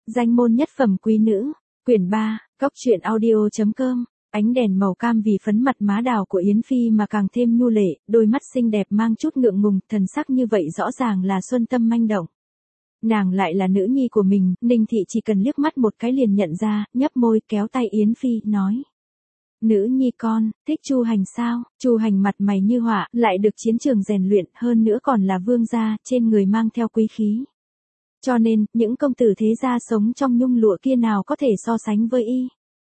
Danh môn nhất phẩm quý nữ, quyển 3, góc truyện audio.com, ánh đèn màu cam vì phấn mặt má đào của Yến Phi mà càng thêm nhu lệ, đôi mắt xinh đẹp mang chút ngượng ngùng, thần sắc như vậy rõ ràng là xuân tâm manh động. Nàng lại là nữ nhi của mình, Ninh Thị chỉ cần liếc mắt một cái liền nhận ra, nhấp môi kéo tay Yến Phi, nói. Nữ nhi con, thích Chu Hành sao? Chu Hành mặt mày như họa, lại được chiến trường rèn luyện, hơn nữa còn là vương gia, trên người mang theo quý khí. Cho nên, những công tử thế gia sống trong nhung lụa kia nào có thể so sánh với y.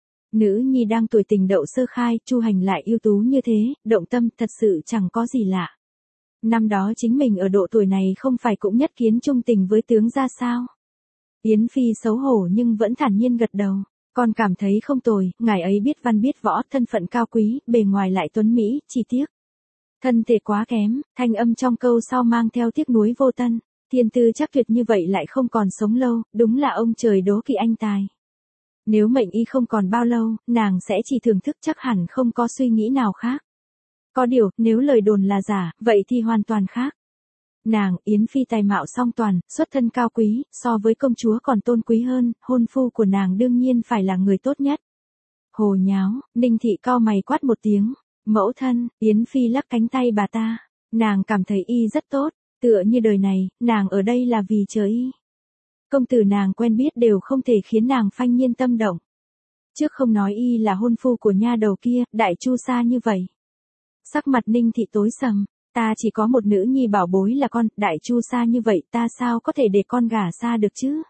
Nữ nhi đang tuổi tình đậu sơ khai, Chu Hành lại ưu tú như thế, động tâm thật sự chẳng có gì lạ. Năm đó chính mình ở độ tuổi này không phải cũng nhất kiến trung tình với tướng gia sao? Yến Phi xấu hổ nhưng vẫn thản nhiên gật đầu. Con cảm thấy không tồi, ngài ấy biết văn biết võ, thân phận cao quý, bề ngoài lại tuấn mỹ, chỉ tiếc. Thân thể quá kém, thanh âm trong câu sau mang theo tiếc nuối vô tân. Thiên tư chắc tuyệt như vậy lại không còn sống lâu, đúng là ông trời đố kỵ anh tài. Nếu mệnh y không còn bao lâu, nàng sẽ chỉ thưởng thức, chắc hẳn không có suy nghĩ nào khác. Có điều, nếu lời đồn là giả, vậy thì hoàn toàn khác. Nàng, Yến Phi tài mạo song toàn, xuất thân cao quý, so với công chúa còn tôn quý hơn, hôn phu của nàng đương nhiên phải là người tốt nhất. Hồ nháo, Ninh Thị cau mày quát một tiếng. Mẫu thân, Yến Phi lắc cánh tay bà ta. Nàng cảm thấy y rất tốt, tựa như đời này, nàng ở đây là vì chờ y. Công tử nàng quen biết đều không thể khiến nàng phanh nhiên tâm động. Trước không nói y là hôn phu của nha đầu kia, đại chu sa như vậy. Sắc mặt Ninh Thị tối sầm. Ta chỉ có một nữ nhi bảo bối là con, đại chu sa như vậy, ta sao có thể để con gả xa được chứ?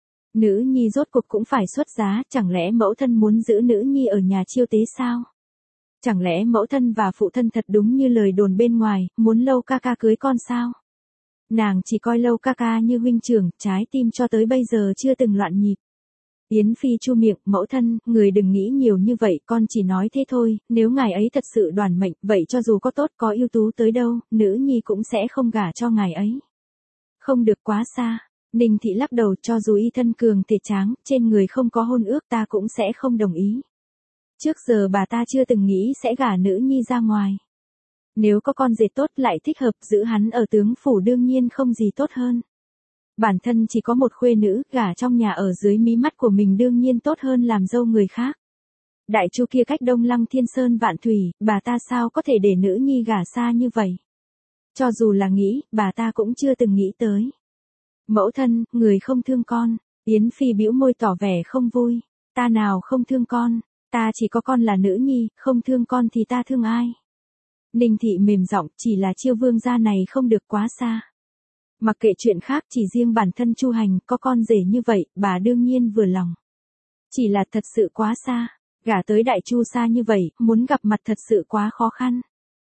Nữ nhi rốt cuộc cũng phải xuất giá, chẳng lẽ mẫu thân muốn giữ nữ nhi ở nhà chiêu tế sao? Chẳng lẽ mẫu thân và phụ thân thật đúng như lời đồn bên ngoài, muốn Lâu ca ca cưới con sao? Nàng chỉ coi Lâu ca ca như huynh trưởng, trái tim cho tới bây giờ chưa từng loạn nhịp. Yến Phi chu miệng, mẫu thân, người đừng nghĩ nhiều như vậy, con chỉ nói thế thôi, nếu ngài ấy thật sự đoản mệnh, vậy cho dù có tốt có ưu tú tới đâu, nữ nhi cũng sẽ không gả cho ngài ấy. Không được quá xa. Ninh Thị lắc đầu, cho dù y thân cường thể tráng, trên người không có hôn ước ta cũng sẽ không đồng ý. Trước giờ bà ta chưa từng nghĩ sẽ gả nữ nhi ra ngoài. Nếu có con rể tốt lại thích hợp, giữ hắn ở tướng phủ đương nhiên không gì tốt hơn. Bản thân chỉ có một khuê nữ, gả trong nhà ở dưới mí mắt của mình đương nhiên tốt hơn làm dâu người khác. Đại chu kia cách Đông Lăng Thiên Sơn vạn thủy, bà ta sao có thể để nữ nhi gả xa như vậy? Cho dù là nghĩ, bà ta cũng chưa từng nghĩ tới. Mẫu thân, người không thương con. Yến Phi bĩu môi tỏ vẻ không vui. Ta nào không thương con, ta chỉ có con là nữ nhi, không thương con thì ta thương ai? Ninh Thị mềm giọng, chỉ là Chiêu vương gia này không được quá xa. Mặc kệ chuyện khác, chỉ riêng bản thân Chu Hành, có con rể như vậy, bà đương nhiên vừa lòng. Chỉ là thật sự quá xa, gả tới đại chu xa như vậy, muốn gặp mặt thật sự quá khó khăn.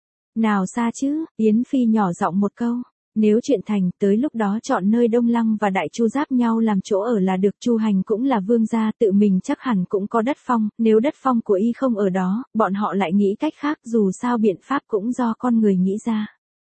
Nào xa chứ, Yến Phi nhỏ giọng một câu, nếu chuyện thành, tới lúc đó chọn nơi Đông Lăng và đại chu giáp nhau làm chỗ ở là được. Chu Hành cũng là vương gia, tự mình chắc hẳn cũng có đất phong, nếu đất phong của y không ở đó, bọn họ lại nghĩ cách khác, dù sao biện pháp cũng do con người nghĩ ra.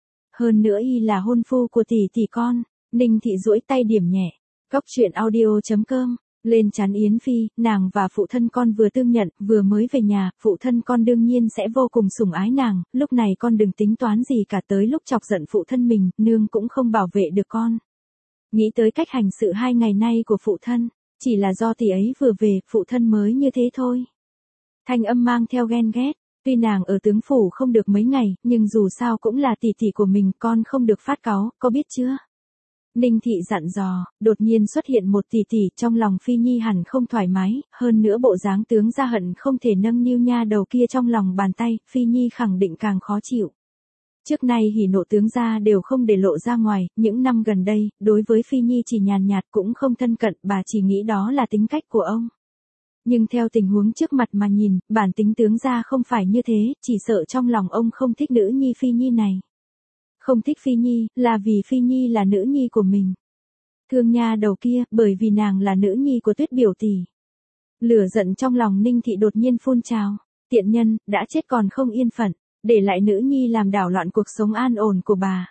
Hơn nữa y là hôn phu của tỷ tỷ con. Ninh Thị duỗi tay điểm nhẹ. Góc truyện audio.com. Lên trán Yến Phi, nàng và phụ thân con vừa tương nhận, vừa mới về nhà, phụ thân con đương nhiên sẽ vô cùng sủng ái nàng, lúc này con đừng tính toán gì cả, tới lúc chọc giận phụ thân mình, nương cũng không bảo vệ được con. Nghĩ tới cách hành sự 2 ngày nay của phụ thân, chỉ là do tỷ ấy vừa về, phụ thân mới như thế thôi. Thanh âm mang theo ghen ghét. Tuy nàng ở tướng phủ không được mấy ngày, nhưng dù sao cũng là tỷ tỷ của mình, con không được phát cáu, có biết chưa? Ninh Thị dặn dò, đột nhiên xuất hiện một tỷ tỷ, trong lòng Phi Nhi hẳn không thoải mái, hơn nữa bộ dáng tướng gia hận không thể nâng niu nha đầu kia trong lòng bàn tay, Phi Nhi khẳng định càng khó chịu. Trước nay hỉ nộ tướng gia đều không để lộ ra ngoài, những năm gần đây, đối với Phi Nhi chỉ nhàn nhạt cũng không thân cận, bà chỉ nghĩ đó là tính cách của ông. Nhưng theo tình huống trước mặt mà nhìn, bản tính tướng gia không phải như thế, chỉ sợ trong lòng ông không thích nữ nhi Phi Nhi này. Không thích Phi Nhi, là vì Phi Nhi là nữ nhi của mình. Thương nha đầu kia, bởi vì nàng là nữ nhi của Tuyết biểu tỷ. Lửa giận trong lòng Ninh Thị đột nhiên phun trào. Tiện nhân, đã chết còn không yên phận, để lại nữ nhi làm đảo loạn cuộc sống an ổn của bà.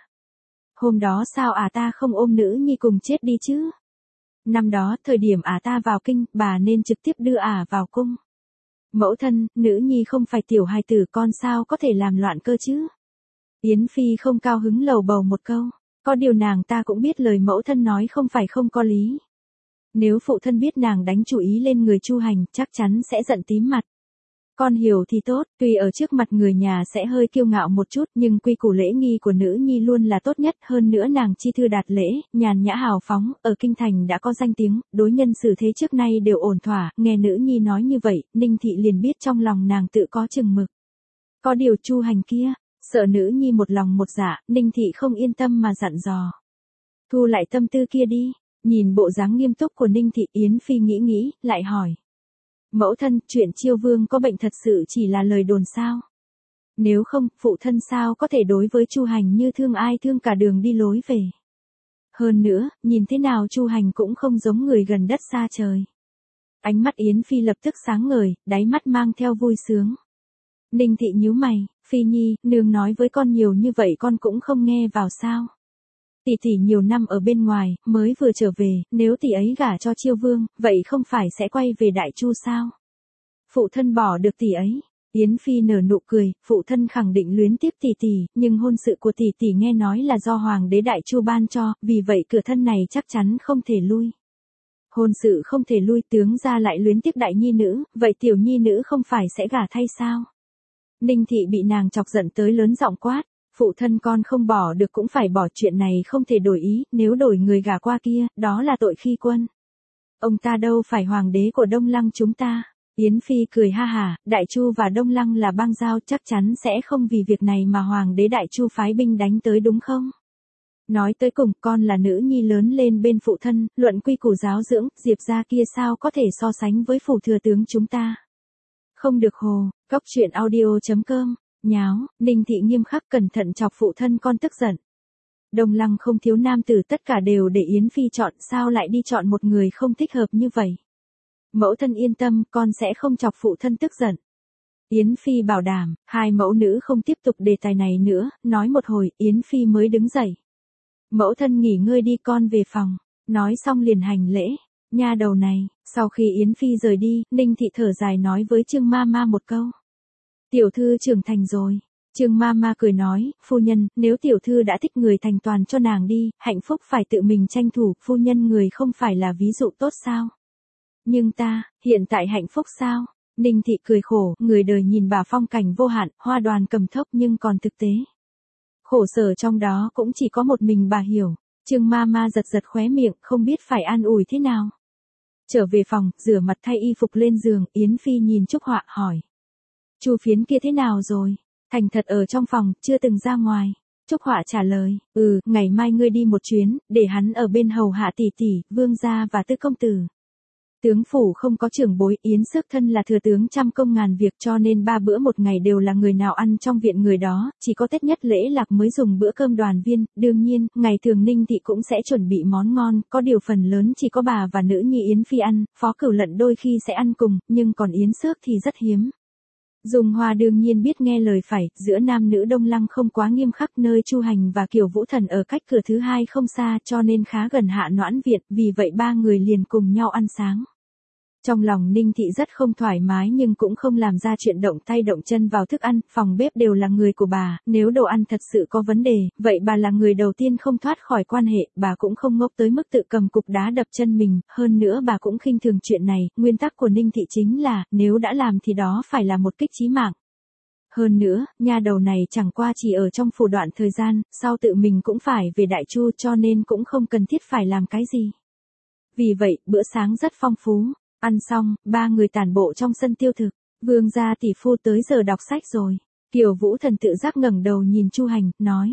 Hôm đó sao ta không ôm nữ nhi cùng chết đi chứ? Năm đó, thời điểm ta vào kinh, bà nên trực tiếp đưa vào cung. Mẫu thân, nữ nhi không phải tiểu hài tử, con sao có thể làm loạn cơ chứ? Yến Phi không cao hứng lầu bầu một câu. Có điều nàng ta cũng biết lời mẫu thân nói không phải không có lý. Nếu phụ thân biết nàng đánh chủ ý lên người Chu Hành, chắc chắn sẽ giận tím mặt. Con hiểu thì tốt, tuy ở trước mặt người nhà sẽ hơi kiêu ngạo một chút, nhưng quy củ lễ nghi của nữ nhi luôn là tốt nhất, hơn nữa nàng chi thư đạt lễ, nhàn nhã hào phóng, ở kinh thành đã có danh tiếng, đối nhân xử thế trước nay đều ổn thỏa, nghe nữ nhi nói như vậy, Ninh Thị liền biết trong lòng nàng tự có chừng mực. Có điều Chu Hành kia, sợ nữ nhi một lòng một dạ, Ninh Thị không yên tâm mà dặn dò. Thu lại tâm tư kia đi, nhìn bộ dáng nghiêm túc của Ninh Thị, Yến Phi nghĩ, lại hỏi. Mẫu thân, chuyện Chiêu Vương có bệnh thật sự chỉ là lời đồn sao? Nếu không, phụ thân sao có thể đối với Chu Hành như thương ai thương cả đường đi lối về. Hơn nữa, nhìn thế nào Chu Hành cũng không giống người gần đất xa trời. Ánh mắt Yến Phi lập tức sáng ngời, đáy mắt mang theo vui sướng. Ninh Thị nhíu mày, Phi Nhi, nương nói với con nhiều như vậy con cũng không nghe vào sao? Tỷ tỷ nhiều năm ở bên ngoài, mới vừa trở về, nếu tỷ ấy gả cho Chiêu Vương, vậy không phải sẽ quay về Đại Chu sao? Phụ thân bỏ được tỷ ấy. Yến Phi nở nụ cười, phụ thân khẳng định luyến tiếc tỷ tỷ, nhưng hôn sự của tỷ tỷ nghe nói là do Hoàng đế Đại Chu ban cho, vì vậy cửa thân này chắc chắn không thể lui. Hôn sự không thể lui, tướng gia lại luyến tiếc đại nhi nữ, vậy tiểu nhi nữ không phải sẽ gả thay sao? Ninh Thị bị nàng chọc giận tới lớn giọng quát. Phụ thân con không bỏ được cũng phải bỏ, chuyện này không thể đổi ý, nếu đổi người gả qua kia, đó là tội khi quân. Ông ta đâu phải hoàng đế của Đông Lăng chúng ta. Yến Phi cười ha hả, Đại Chu và Đông Lăng là bang giao, chắc chắn sẽ không vì việc này mà hoàng đế Đại Chu phái binh đánh tới đúng không? Nói tới cùng, con là nữ nhi lớn lên bên phụ thân, luận quy củ giáo dưỡng, Diệp gia kia sao có thể so sánh với phủ thừa tướng chúng ta. Không được hồ, cóc truyện audio.com. Nháo, Ninh Thị nghiêm khắc cẩn thận chọc phụ thân con tức giận. Đông Lăng không thiếu nam tử, tất cả đều để Yến Phi chọn, sao lại đi chọn một người không thích hợp như vậy? Mẫu thân yên tâm, con sẽ không chọc phụ thân tức giận. Yến Phi bảo đảm, hai mẫu nữ không tiếp tục đề tài này nữa, nói một hồi, Yến Phi mới đứng dậy. Mẫu thân nghỉ ngơi đi, con về phòng, nói xong liền hành lễ. Nha đầu này, sau khi Yến Phi rời đi, Ninh Thị thở dài nói với Trương Mama một câu. Tiểu thư trưởng thành rồi. Trương Mama cười nói, phu nhân, nếu tiểu thư đã thích người thành toàn cho nàng đi, hạnh phúc phải tự mình tranh thủ, phu nhân người không phải là ví dụ tốt sao? Nhưng ta, hiện tại hạnh phúc sao? Ninh Thị cười khổ, người đời nhìn bà phong cảnh vô hạn, hoa đoàn cầm thốc nhưng còn thực tế. Khổ sở trong đó cũng chỉ có một mình bà hiểu. Trương Mama giật giật khóe miệng, không biết phải an ủi thế nào. Trở về phòng, rửa mặt thay y phục lên giường, Yến Phi nhìn Trúc Họa hỏi. Chu Phiến kia thế nào rồi? Thành thật ở trong phòng, chưa từng ra ngoài. Trúc Họa trả lời, ngày mai ngươi đi một chuyến, để hắn ở bên hầu hạ tỷ tỷ, vương gia và tư công tử. Tướng phủ không có trưởng bối, Yến Xước thân là thừa tướng trăm công ngàn việc, cho nên 3 bữa một ngày đều là người nào ăn trong viện người đó, chỉ có Tết nhất lễ lạc mới dùng bữa cơm đoàn viên, đương nhiên, ngày thường Ninh Thị cũng sẽ chuẩn bị món ngon, có điều phần lớn chỉ có bà và nữ nhi Yến Phi ăn, Phó Cửu Lận đôi khi sẽ ăn cùng, nhưng còn Yến Xước thì rất hiếm. Dung Hoa đương nhiên biết nghe lời phải, giữa nam nữ Đông Lăng không quá nghiêm khắc, nơi Chu Hành và Kiều Vũ Thần ở cách cửa thứ hai không xa, cho nên khá gần Hạ Noãn viện, vì vậy 3 người liền cùng nhau ăn sáng. Trong lòng Ninh Thị rất không thoải mái nhưng cũng không làm ra chuyện động tay động chân vào thức ăn, phòng bếp đều là người của bà, nếu đồ ăn thật sự có vấn đề, vậy bà là người đầu tiên không thoát khỏi quan hệ, bà cũng không ngốc tới mức tự cầm cục đá đập chân mình, hơn nữa bà cũng khinh thường chuyện này, nguyên tắc của Ninh Thị chính là, nếu đã làm thì đó phải là một kích chí mạng. Hơn nữa, nha đầu này chẳng qua chỉ ở trong phủ đoạn thời gian, sau tự mình cũng phải về Đại Chu cho nên cũng không cần thiết phải làm cái gì. Vì vậy, bữa sáng rất phong phú. Ăn xong, 3 người tản bộ trong sân tiêu thực. Vương gia tỷ phu tới giờ đọc sách rồi. Kiều Vũ Thần tự giác ngẩng đầu nhìn Chu Hành, nói.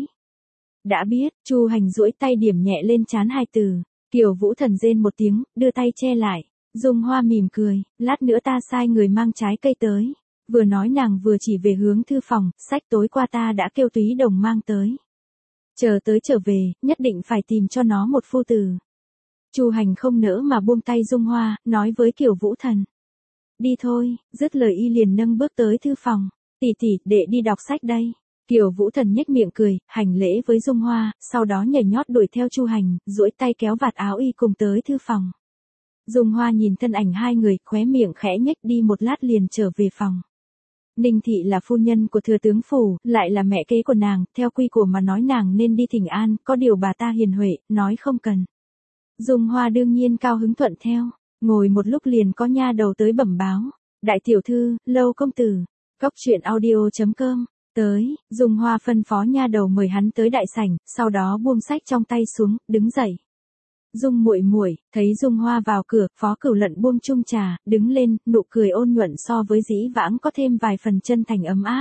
Đã biết, Chu Hành duỗi tay điểm nhẹ lên trán 2 từ. Kiều Vũ Thần rên một tiếng, đưa tay che lại. Dung Hoa mỉm cười, lát nữa ta sai người mang trái cây tới. Vừa nói nàng vừa chỉ về hướng thư phòng, sách tối qua ta đã kêu Túy Đồng mang tới. Chờ tới trở về, nhất định phải tìm cho nó một phu tử. Chu Hành không nỡ mà buông tay Dung Hoa, nói với Kiều Vũ Thần. Đi thôi, dứt lời y liền nâng bước tới thư phòng. Tỷ tỷ, đệ đi đọc sách đây. Kiều Vũ Thần nhếch miệng cười, hành lễ với Dung Hoa, sau đó nhảy nhót đuổi theo Chu Hành, duỗi tay kéo vạt áo y cùng tới thư phòng. Dung Hoa nhìn thân ảnh 2 người, khóe miệng khẽ nhếch, đi một lát liền trở về phòng. Ninh Thị là phu nhân của thừa tướng phủ, lại là mẹ kế của nàng, theo quy củ mà nói nàng nên đi thỉnh an, có điều bà ta hiền huệ, nói không cần. Dung Hoa đương nhiên cao hứng thuận theo, ngồi một lúc liền có nha đầu tới bẩm báo. Đại tiểu thư, Lâu công tử, Cốc truyện audio.com, tới, Dung Hoa phân phó nha đầu mời hắn tới đại sảnh, sau đó buông sách trong tay xuống, đứng dậy. Dung muội muội, thấy Dung Hoa vào cửa, Phó Cửu Lận buông chung trà, đứng lên, nụ cười ôn nhuận so với dĩ vãng có thêm vài phần chân thành ấm áp.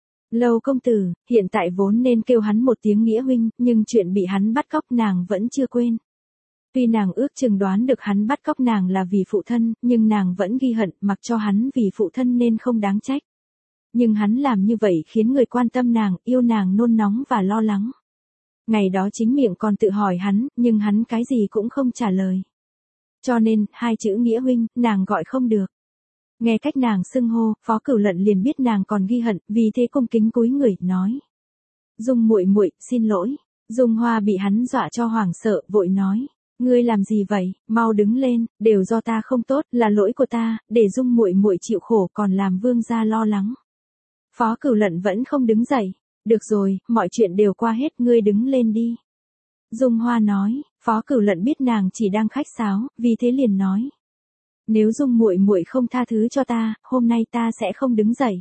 Lâu công tử, hiện tại vốn nên kêu hắn một tiếng nghĩa huynh, nhưng chuyện bị hắn bắt cóc nàng vẫn chưa quên. Tuy nàng ước chừng đoán được hắn bắt cóc nàng là vì phụ thân, nhưng nàng vẫn ghi hận, mặc cho hắn vì phụ thân nên không đáng trách. Nhưng hắn làm như vậy khiến người quan tâm nàng, yêu nàng nôn nóng và lo lắng. Ngày đó chính miệng còn tự hỏi hắn, nhưng hắn cái gì cũng không trả lời. Cho nên, hai chữ nghĩa huynh, nàng gọi không được. Nghe cách nàng xưng hô, Phó Cửu Lận liền biết nàng còn ghi hận, vì thế cung kính cúi người, nói. Dung muội muội, xin lỗi. Dung Hoa bị hắn dọa cho hoảng sợ, vội nói. Ngươi làm gì vậy, mau đứng lên, đều do ta không tốt, là lỗi của ta, để Dung muội muội chịu khổ còn làm vương gia lo lắng. Phó Cửu Lận vẫn không đứng dậy. Được rồi, mọi chuyện đều qua hết, ngươi đứng lên đi. Dung Hoa nói, Phó Cửu Lận biết nàng chỉ đang khách sáo, vì thế liền nói. Nếu Dung muội muội không tha thứ cho ta, hôm nay ta sẽ không đứng dậy.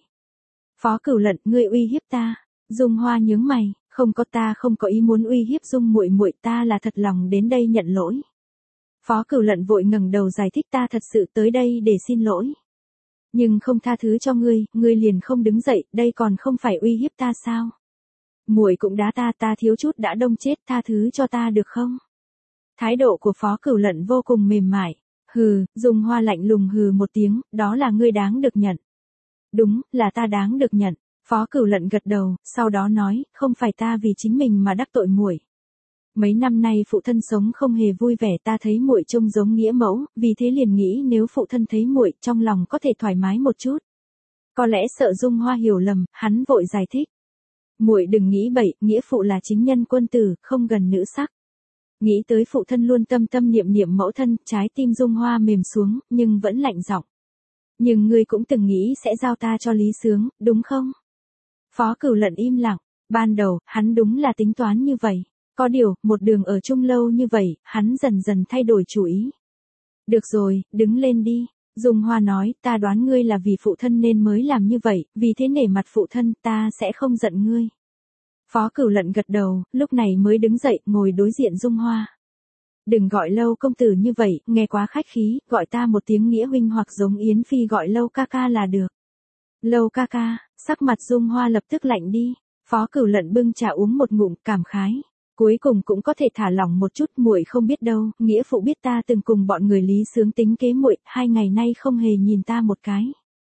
Phó Cửu Lận, ngươi uy hiếp ta. Dung Hoa nhướng mày, không có, ta không có ý muốn uy hiếp Dung muội muội, ta là thật lòng đến đây nhận lỗi. Phó Cửu Lận vội ngẩng đầu giải thích, ta thật sự tới đây để xin lỗi. Nhưng không tha thứ cho ngươi, ngươi liền không đứng dậy, đây còn không phải uy hiếp ta sao? Muội cũng đá ta, ta thiếu chút đã đông chết, tha thứ cho ta được không? Thái độ của Phó Cửu Lận vô cùng mềm mại. Hừ, Dung Hoa lạnh lùng hừ một tiếng, đó là ngươi đáng được nhận. Đúng, là ta đáng được nhận. Phó Cửu Lận gật đầu, sau đó nói, không phải ta vì chính mình mà đắc tội muội. Mấy năm nay phụ thân sống không hề vui vẻ, ta thấy muội trông giống nghĩa mẫu, vì thế liền nghĩ nếu phụ thân thấy muội, trong lòng có thể thoải mái một chút. Có lẽ sợ Dung Hoa hiểu lầm, hắn vội giải thích. Muội đừng nghĩ bậy, nghĩa phụ là chính nhân quân tử, không gần nữ sắc. Nghĩ tới phụ thân luôn tâm tâm niệm niệm mẫu thân, trái tim Dung Hoa mềm xuống, nhưng vẫn lạnh giọng. Nhưng ngươi cũng từng nghĩ sẽ giao ta cho Lý Sướng, đúng không? Phó Cửu Lận im lặng, ban đầu, hắn đúng là tính toán như vậy. Có điều, một đường ở chung lâu như vậy, hắn dần dần thay đổi chủ ý. Được rồi, đứng lên đi. Dung Hoa nói, ta đoán ngươi là vì phụ thân nên mới làm như vậy, vì thế nể mặt phụ thân, ta sẽ không giận ngươi. Phó Cửu Lận gật đầu, lúc này mới đứng dậy, ngồi đối diện Dung Hoa. Đừng gọi Lâu công tử như vậy, nghe quá khách khí, gọi ta một tiếng nghĩa huynh hoặc giống Yến Phi gọi Lâu ca ca là được. Lâu ca ca, sắc mặt Dung Hoa lập tức lạnh đi. Phó Cửu Lận bưng trà uống một ngụm, cảm khái. Cuối cùng cũng có thể thả lỏng một chút, muội không biết đâu, nghĩa phụ biết ta từng cùng bọn người Lý Sướng tính kế muội, 2 ngày nay không hề nhìn ta một cái.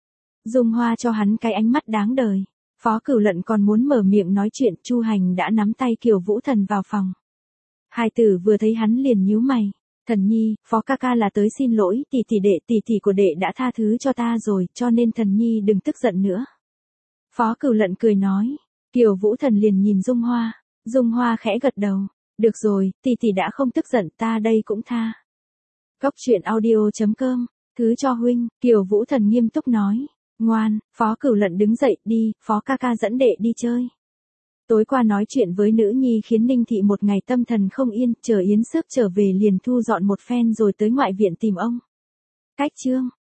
Dung Hoa cho hắn cái ánh mắt đáng đời. Phó Cửu Lận còn muốn mở miệng nói chuyện, Chu Hành đã nắm tay Kiều Vũ Thần vào phòng. Hai tử vừa thấy hắn liền nhíu mày. Thần nhi, Phó ca ca là tới xin lỗi, tỷ tỷ của đệ đã tha thứ cho ta rồi, cho nên thần nhi đừng tức giận nữa. Phó Cửu Lận cười nói. Kiều Vũ Thần liền nhìn Dung Hoa. Dung Hoa khẽ gật đầu. Được rồi, tỷ đã không tức giận, ta đây cũng tha. Cốc truyện audio.com, thứ cho huynh, Kiều Vũ Thần nghiêm túc nói. Ngoan, Phó Cửu Lận đứng dậy, đi, Phó ca ca dẫn đệ đi chơi. Tối qua nói chuyện với nữ nhi khiến Ninh Thị một ngày tâm thần không yên, chờ Yến Sức trở về liền thu dọn một phen rồi tới ngoại viện tìm ông. Cách chương.